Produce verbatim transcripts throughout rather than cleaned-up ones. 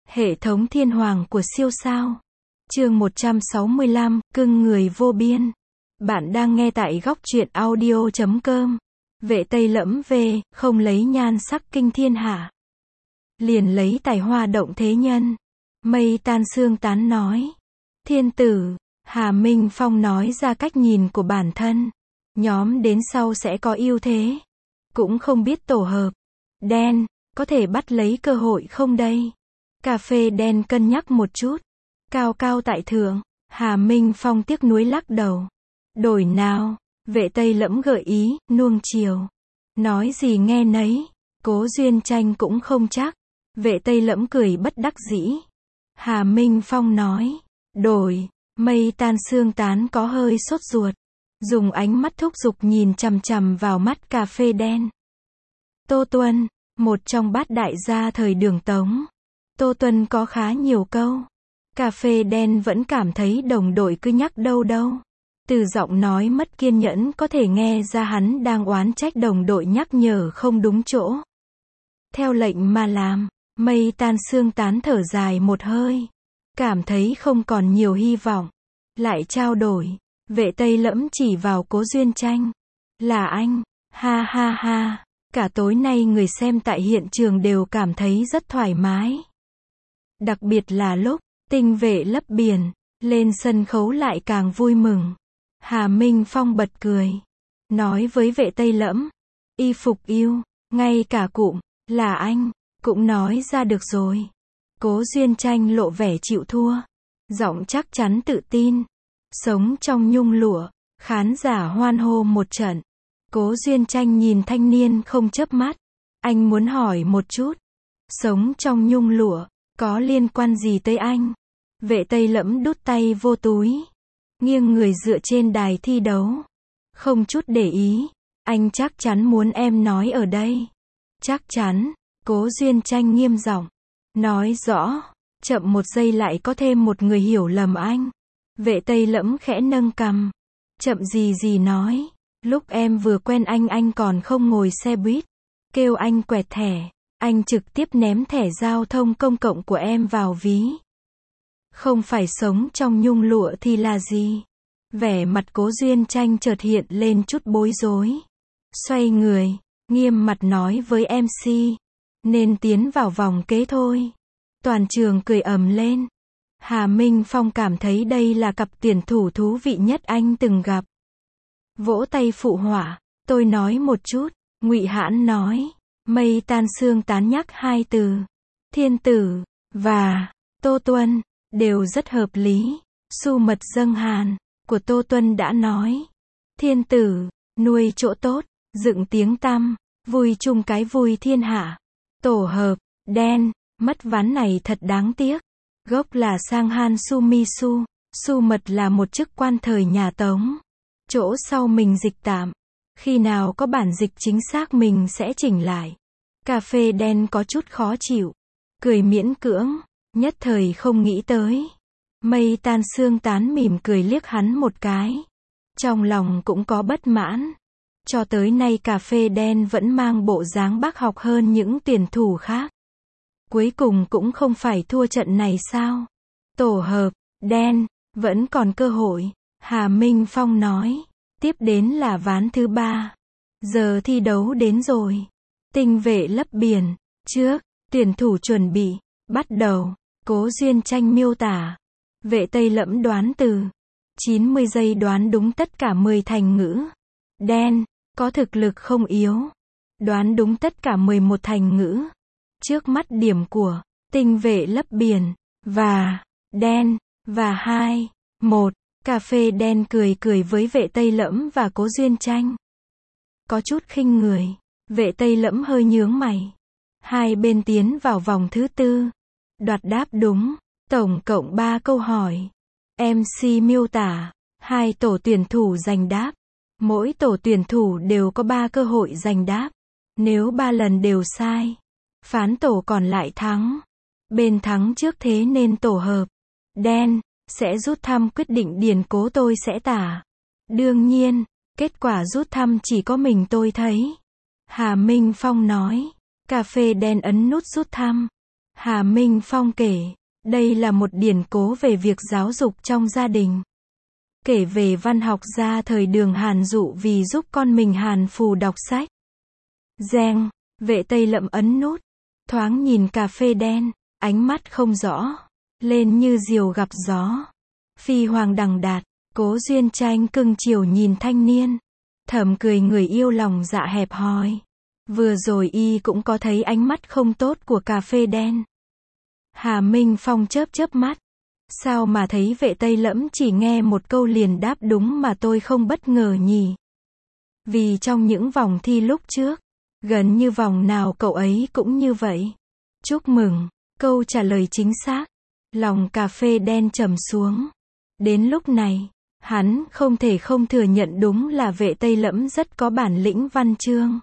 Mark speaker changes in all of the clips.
Speaker 1: Hệ thống thiên hoàng của siêu sao. Chương một trăm sáu mươi lăm, cưng người vô biên. Bạn đang nghe tại góc truyện audio chấm com. Vệ Tây lẫm về, không lấy nhan sắc kinh thiên hạ, liền lấy tài hoa động thế nhân. Mây tan sương tán nói. Thiên tử, Hà Minh Phong nói ra cách nhìn của bản thân. Nhóm đến sau sẽ có ưu thế. Cũng không biết tổ hợp đen, có thể bắt lấy cơ hội không đây? Cà phê đen cân nhắc một chút. Cao cao tại thượng, Hà Minh Phong tiếc nuối lắc đầu. Đổi nào, Vệ Tây lẫm gợi ý, nuông chiều. Nói gì nghe nấy, Cố Duyên Tranh cũng không chắc. Vệ Tây lẫm cười bất đắc dĩ. Hà Minh Phong nói, đổi. Mây tan sương tán có hơi sốt ruột. Dùng ánh mắt thúc giục nhìn chằm chằm vào mắt cà phê đen. Tô Tuân, một trong bát đại gia thời Đường Tống. Tô Tuân có khá nhiều câu. Cà phê đen vẫn cảm thấy đồng đội cứ nhắc đâu đâu. Từ giọng nói mất kiên nhẫn có thể nghe ra hắn đang oán trách đồng đội nhắc nhở không đúng chỗ. Theo lệnh mà làm, mây tan sương tán thở dài một hơi. Cảm thấy không còn nhiều hy vọng. Lại trao đổi. Vệ Tây lẫm chỉ vào Cố Duyên Tranh. Là anh, ha ha ha. Cả tối nay người xem tại hiện trường đều cảm thấy rất thoải mái. Đặc biệt là lúc tinh vệ lấp biển, lên sân khấu lại càng vui mừng. Hà Minh Phong bật cười. Nói với Vệ Tây lẫm. Y phục yêu, ngay cả cụm, là anh, cũng nói ra được rồi. Cố Duyên Tranh lộ vẻ chịu thua. Giọng chắc chắn tự tin. Sống trong nhung lụa, khán giả hoan hô một trận. Cố Duyên Tranh nhìn thanh niên không chớp mắt. Anh muốn hỏi một chút. Sống trong nhung lụa, có liên quan gì tới anh? Vệ Tây lẫm đút tay vô túi. Nghiêng người dựa trên đài thi đấu. Không chút để ý. Anh chắc chắn muốn em nói ở đây. Chắc chắn. Cố Duyên Tranh nghiêm giọng. Nói rõ. Chậm một giây lại có thêm một người hiểu lầm anh. Vệ Tây lẫm khẽ nâng cằm. Chậm gì gì nói. Lúc em vừa quen anh anh còn không ngồi xe buýt. Kêu anh quẹt thẻ. Anh trực tiếp ném thẻ giao thông công cộng của em vào ví. Không phải sống trong nhung lụa thì là gì? Vẻ mặt Cố Duyên Tranh chợt hiện lên chút bối rối. Xoay người, nghiêm mặt nói với em xê. Nên tiến vào vòng kế thôi. Toàn trường cười ầm lên. Hà Minh Phong cảm thấy đây là cặp tuyển thủ thú vị nhất anh từng gặp. Vỗ tay phụ họa. Tôi nói một chút. Ngụy Hãn nói. Mây tan sương tán nhắc hai từ. Thiên tử, và Tô Tuân, đều rất hợp lý. Su mật dâng hàn, của Tô Tuân đã nói. Thiên tử, nuôi chỗ tốt, dựng tiếng tăm, vui chung cái vui thiên hạ. Tổ hợp, đen, mất ván này thật đáng tiếc. Gốc là Sang Han Su Mi Su, Su mật là một chức quan thời nhà Tống. Chỗ sau mình dịch tạm. Khi nào có bản dịch chính xác mình sẽ chỉnh lại. Cà phê đen có chút khó chịu. Cười miễn cưỡng, nhất thời không nghĩ tới. Mây tan sương tán mỉm cười liếc hắn một cái. Trong lòng cũng có bất mãn. Cho tới nay cà phê đen vẫn mang bộ dáng bác học hơn những tuyển thủ khác. Cuối cùng cũng không phải thua trận này sao? Tổ hợp, đen, vẫn còn cơ hội. Hà Minh Phong nói. Tiếp đến là ván thứ ba. Giờ thi đấu đến rồi. Tinh vệ lấp biển. Trước, tuyển thủ chuẩn bị. Bắt đầu. Cố Duyên Tranh miêu tả. Vệ Tây lẫm đoán từ. chín mươi giây đoán đúng tất cả mười thành ngữ. Đen, có thực lực không yếu. Đoán đúng tất cả mười một thành ngữ. Trước mắt điểm của tinh vệ lấp biển, và đen, và hai, một. Cà phê đen cười cười với Vệ Tây lẫm và Cố Duyên Tranh. Có chút khinh người. Vệ Tây lẫm hơi nhướng mày. Hai bên tiến vào vòng thứ tư. Đoạt đáp đúng. Tổng cộng ba câu hỏi. em xê miêu tả. Hai tổ tuyển thủ giành đáp. Mỗi tổ tuyển thủ đều có ba cơ hội giành đáp. Nếu ba lần đều sai, phán tổ còn lại thắng. Bên thắng trước thế nên tổ hợp đen sẽ rút thăm quyết định điền cố tôi sẽ tả. Đương nhiên, kết quả rút thăm chỉ có mình tôi thấy. Hà Minh Phong nói. Cà phê đen ấn nút rút thăm. Hà Minh Phong kể, đây là một điển cố về việc giáo dục trong gia đình. Kể về văn học gia thời Đường Hàn Dụ vì giúp con mình Hàn Phù đọc sách. Reng, Vệ Tây Lẫm ấn nút, thoáng nhìn cà phê đen, ánh mắt không rõ, lên như diều gặp gió. Phi hoàng đằng đạt, Cố Duyên Tranh cưng chiều nhìn thanh niên, thầm cười người yêu lòng dạ hẹp hòi. Vừa rồi y cũng có thấy ánh mắt không tốt của cà phê đen. Hà Minh Phong chớp chớp mắt. Sao mà thấy Vệ Tây Lẫm chỉ nghe một câu liền đáp đúng mà tôi không bất ngờ nhỉ? Vì trong những vòng thi lúc trước, gần như vòng nào cậu ấy cũng như vậy. Chúc mừng, câu trả lời chính xác. Lòng cà phê đen trầm xuống. Đến lúc này, hắn không thể không thừa nhận đúng là Vệ Tây Lẫm rất có bản lĩnh văn chương.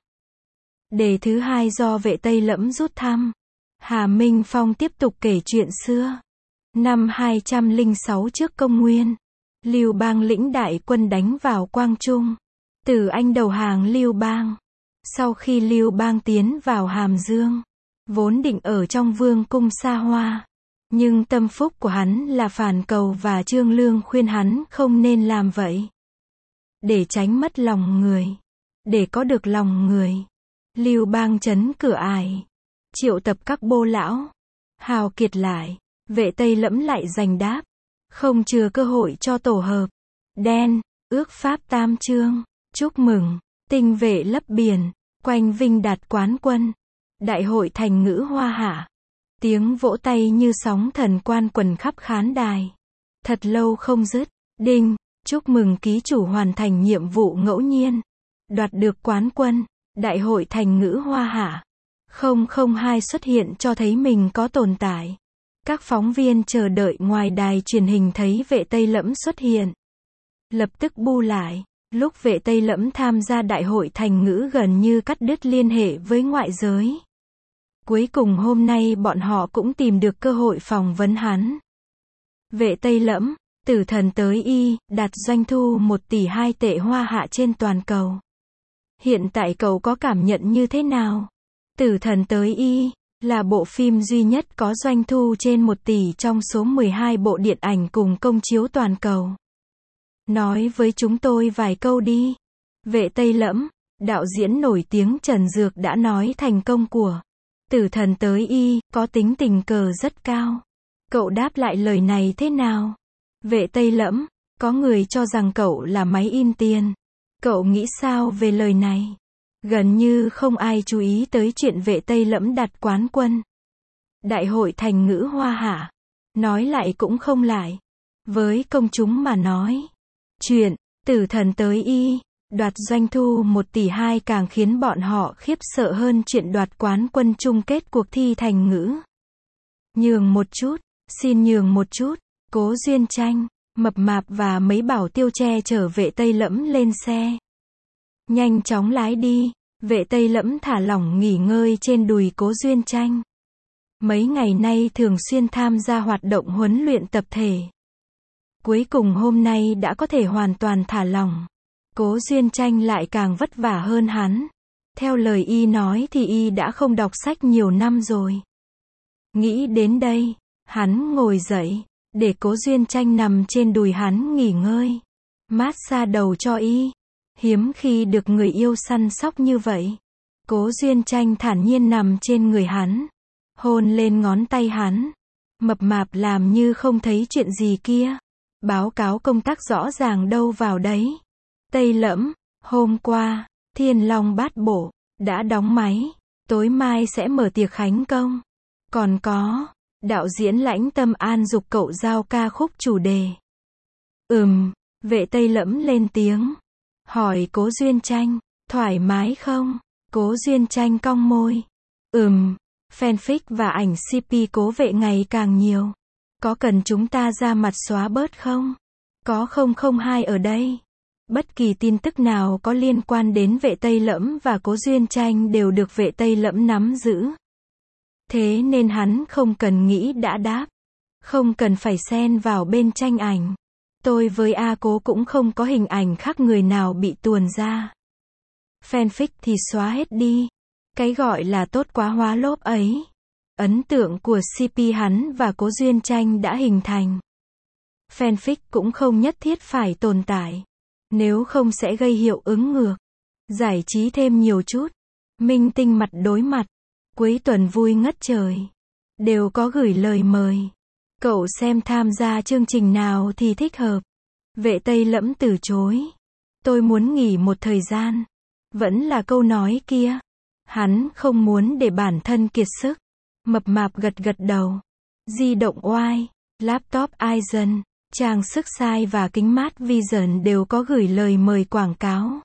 Speaker 1: Đề thứ hai do Vệ Tây Lẫm rút thăm. Hà Minh Phong tiếp tục kể chuyện xưa. Năm hai trăm lẻ sáu trước công nguyên, Lưu Bang lĩnh đại quân đánh vào Quang Trung. Từ Anh đầu hàng Lưu Bang. Sau khi Lưu Bang tiến vào Hàm Dương, vốn định ở trong vương cung xa hoa. Nhưng tâm phúc của hắn là phản cầu và Trương Lương khuyên hắn không nên làm vậy. Để tránh mất lòng người. Để có được lòng người. Lưu Bang trấn cửa ải. Triệu tập các bô lão. Hào kiệt lại. Vệ Tây Lẫm lại giành đáp. Không chừa cơ hội cho tổ hợp. Đen, ước pháp tam chương. Chúc mừng. Tinh vệ lấp biển. Quanh vinh đạt quán quân. Đại hội thành ngữ hoa hạ. Tiếng vỗ tay như sóng thần quan quần khắp khán đài. Thật lâu không dứt. Đinh, chúc mừng ký chủ hoàn thành nhiệm vụ ngẫu nhiên. Đoạt được quán quân. Đại hội thành ngữ hoa hạ. không không hai xuất hiện cho thấy mình có tồn tại. Các phóng viên chờ đợi ngoài đài truyền hình thấy Vệ Tây Lẫm xuất hiện. Lập tức bu lại. Lúc Vệ Tây Lẫm tham gia đại hội thành ngữ gần như cắt đứt liên hệ với ngoại giới. Cuối cùng hôm nay bọn họ cũng tìm được cơ hội phỏng vấn hắn. Vệ Tây Lẫm, tử thần tới y, đạt doanh thu một tỷ hai tệ hoa hạ trên toàn cầu. Hiện tại cậu có cảm nhận như thế nào? Tử thần tới y là bộ phim duy nhất có doanh thu trên một tỷ trong số mười hai bộ điện ảnh cùng công chiếu toàn cầu. Nói với chúng tôi vài câu đi. Vệ Tây Lẫm, đạo diễn nổi tiếng Trần Dược đã nói thành công của Tử thần tới y có tính tình cờ rất cao. Cậu đáp lại lời này thế nào? Vệ Tây Lẫm, có người cho rằng cậu là máy in tiền. Cậu nghĩ sao về lời này? Gần như không ai chú ý tới chuyện Vệ Tây Lẫm đạt quán quân. Đại hội thành ngữ hoa hạ. Nói lại cũng không lại. Với công chúng mà nói. Chuyện, tử thần tới y, đoạt doanh thu một tỷ hai càng khiến bọn họ khiếp sợ hơn chuyện đoạt quán quân chung kết cuộc thi thành ngữ. Nhường một chút, xin nhường một chút, Cố Duyên Tranh, Mập Mạp và mấy bảo tiêu che chở Vệ Tây Lẫm lên xe. Nhanh chóng lái đi, Vệ Tây Lẫm thả lỏng nghỉ ngơi trên đùi Cố Duyên Tranh. Mấy ngày nay thường xuyên tham gia hoạt động huấn luyện tập thể. Cuối cùng hôm nay đã có thể hoàn toàn thả lỏng. Cố Duyên Tranh lại càng vất vả hơn hắn. Theo lời y nói thì y đã không đọc sách nhiều năm rồi. Nghĩ đến đây, hắn ngồi dậy, để Cố Duyên Tranh nằm trên đùi hắn nghỉ ngơi. Mát xa đầu cho y. Hiếm khi được người yêu săn sóc như vậy. Cố Duyên Tranh thản nhiên nằm trên người hắn. Hôn lên ngón tay hắn. Mập Mạp làm như không thấy chuyện gì kia. Báo cáo công tác rõ ràng đâu vào đấy. Tây Lẫm, hôm qua, Thiên Long Bát Bộ, đã đóng máy. Tối mai sẽ mở tiệc khánh công. Còn có, đạo diễn Lãnh Tâm An giục cậu giao ca khúc chủ đề. Ừm, Vệ Tây Lẫm lên tiếng. Hỏi Cố Duyên Tranh, thoải mái không? Cố Duyên Tranh cong môi. Ừm, fanfic và ảnh xê pê Cố Vệ ngày càng nhiều. Có cần chúng ta ra mặt xóa bớt không? Có không không hai ở đây. Bất kỳ tin tức nào có liên quan đến Vệ Tây Lẫm và Cố Duyên Tranh đều được Vệ Tây Lẫm nắm giữ. Thế nên hắn không cần nghĩ đã đáp. Không cần phải xen vào bên tranh ảnh. Tôi với A Cố cũng không có hình ảnh khác người nào bị tuồn ra. Fanfic thì xóa hết đi. Cái gọi là tốt quá hóa lốp ấy. Ấn tượng của xê pê hắn và Cố Duyên Tranh đã hình thành. Fanfic cũng không nhất thiết phải tồn tại. Nếu không sẽ gây hiệu ứng ngược. Giải trí thêm nhiều chút. Minh tinh mặt đối mặt. Cuối tuần vui ngất trời. Đều có gửi lời mời. Cậu xem tham gia chương trình nào thì thích hợp. Vệ Tây Lẫm từ chối. Tôi muốn nghỉ một thời gian. Vẫn là câu nói kia. Hắn không muốn để bản thân kiệt sức. Mập mạp gật gật đầu. Di động oai, laptop Aizen, trang sức size và kính mát Vision đều có gửi lời mời quảng cáo.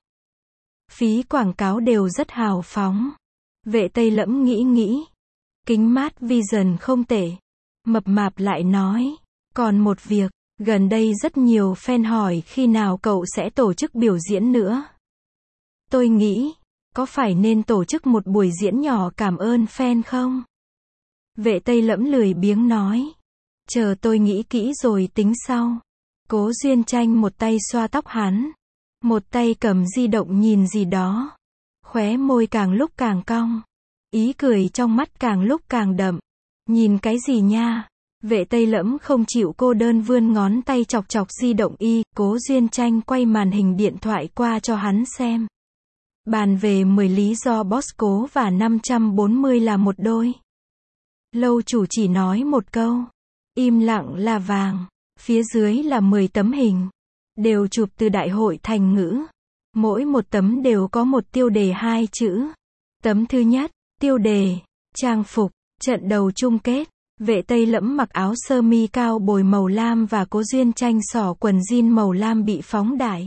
Speaker 1: Phí quảng cáo đều rất hào phóng. Vệ Tây Lẫm nghĩ nghĩ. Kính mát Vision không tệ. Mập mạp lại nói. Còn một việc, gần đây rất nhiều fan hỏi khi nào cậu sẽ tổ chức biểu diễn nữa. Tôi nghĩ, có phải nên tổ chức một buổi diễn nhỏ cảm ơn fan không? Vệ Tây Lẫm lười biếng nói. Chờ tôi nghĩ kỹ rồi tính sau. Cố Duyên Tranh một tay xoa tóc hắn. Một tay cầm di động nhìn gì đó. Khóe môi càng lúc càng cong. Ý cười trong mắt càng lúc càng đậm. Nhìn cái gì nha? Vệ Tây Lẫm không chịu cô đơn vươn ngón tay chọc chọc di động y. Cố Duyên Tranh quay màn hình điện thoại qua cho hắn xem. Bàn về mười lý do Boss Cố và năm trăm bốn mươi là một đôi. Lâu chủ chỉ nói một câu. Im lặng là vàng. Phía dưới là mười tấm hình. Đều chụp từ đại hội thành ngữ. Mỗi một tấm đều có một tiêu đề hai chữ. Tấm thứ nhất, tiêu đề, trang phục, trận đầu chung kết. Vệ Tây Lẫm mặc áo sơ mi cao bồi màu lam và Cố Duyên Tranh xỏ quần jean màu lam bị phóng đại.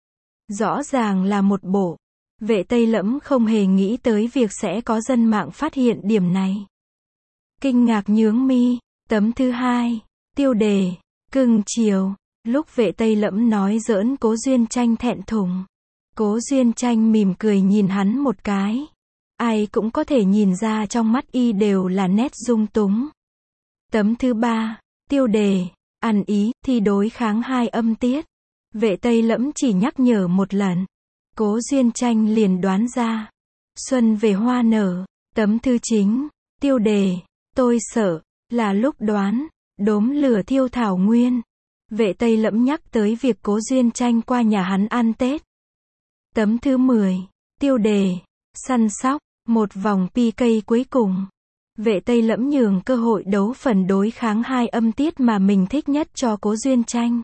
Speaker 1: Rõ ràng là một bộ. Vệ Tây Lẫm không hề nghĩ tới việc sẽ có dân mạng phát hiện điểm này. Kinh ngạc nhướng mi. Tấm thứ hai, tiêu đề, cưng chiều. Lúc Vệ Tây Lẫm nói giỡn Cố Duyên Tranh thẹn thùng. Cố Duyên Tranh mỉm cười nhìn hắn một cái. Ai cũng có thể nhìn ra trong mắt y đều là nét dung túng. Tấm thứ ba, tiêu đề, ăn ý, thi đối kháng hai âm tiết. Vệ Tây Lẫm chỉ nhắc nhở một lần. Cố Duyên Tranh liền đoán ra. Xuân về hoa nở. Tấm thư chính, tiêu đề, tôi sợ, là lúc đoán, đốm lửa thiêu thảo nguyên. Vệ Tây Lẫm nhắc tới việc Cố Duyên Tranh qua nhà hắn ăn Tết. Tấm thứ mười, tiêu đề, săn sóc, một vòng pê ca cuối cùng. Vệ Tây Lẫm nhường cơ hội đấu phần đối kháng hai âm tiết mà mình thích nhất cho Cố Duyên Tranh.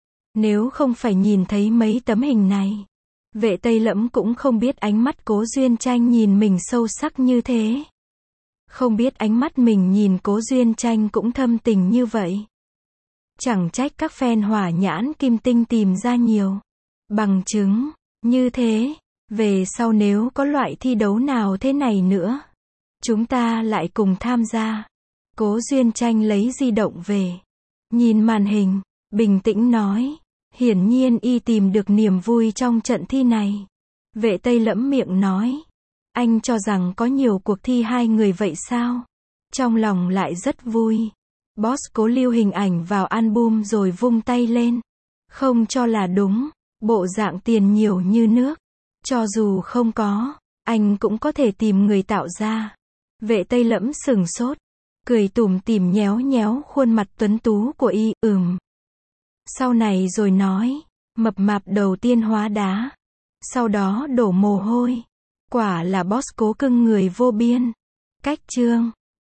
Speaker 1: Nếu không phải nhìn thấy mấy tấm hình này, Vệ Tây Lẫm cũng không biết ánh mắt Cố Duyên Tranh nhìn mình sâu sắc như thế. Không biết ánh mắt mình nhìn Cố Duyên Tranh cũng thâm tình như vậy. Chẳng trách các fan hỏa nhãn kim tinh tìm ra nhiều bằng chứng như thế. Về sau nếu có loại thi đấu nào thế này nữa, chúng ta lại cùng tham gia. Cố Duyên Tranh lấy di động về. Nhìn màn hình, bình tĩnh nói. Hiển nhiên y tìm được niềm vui trong trận thi này. Vệ Tây Lẫm miệng nói. Anh cho rằng có nhiều cuộc thi hai người vậy sao? Trong lòng lại rất vui. Boss Cố lưu hình ảnh vào album rồi vung tay lên. Không cho là đúng. Bộ dạng tiền nhiều như nước. Cho dù không có, anh cũng có thể tìm người tạo ra. Vệ Tây Lẫm sừng sốt. Cười tủm tỉm nhéo nhéo khuôn mặt tuấn tú của y. Ừm. Sau này rồi nói. Mập mạp đầu tiên hóa đá. Sau đó đổ mồ hôi. Quả là Boss Cố cưng người vô biên. Cách chương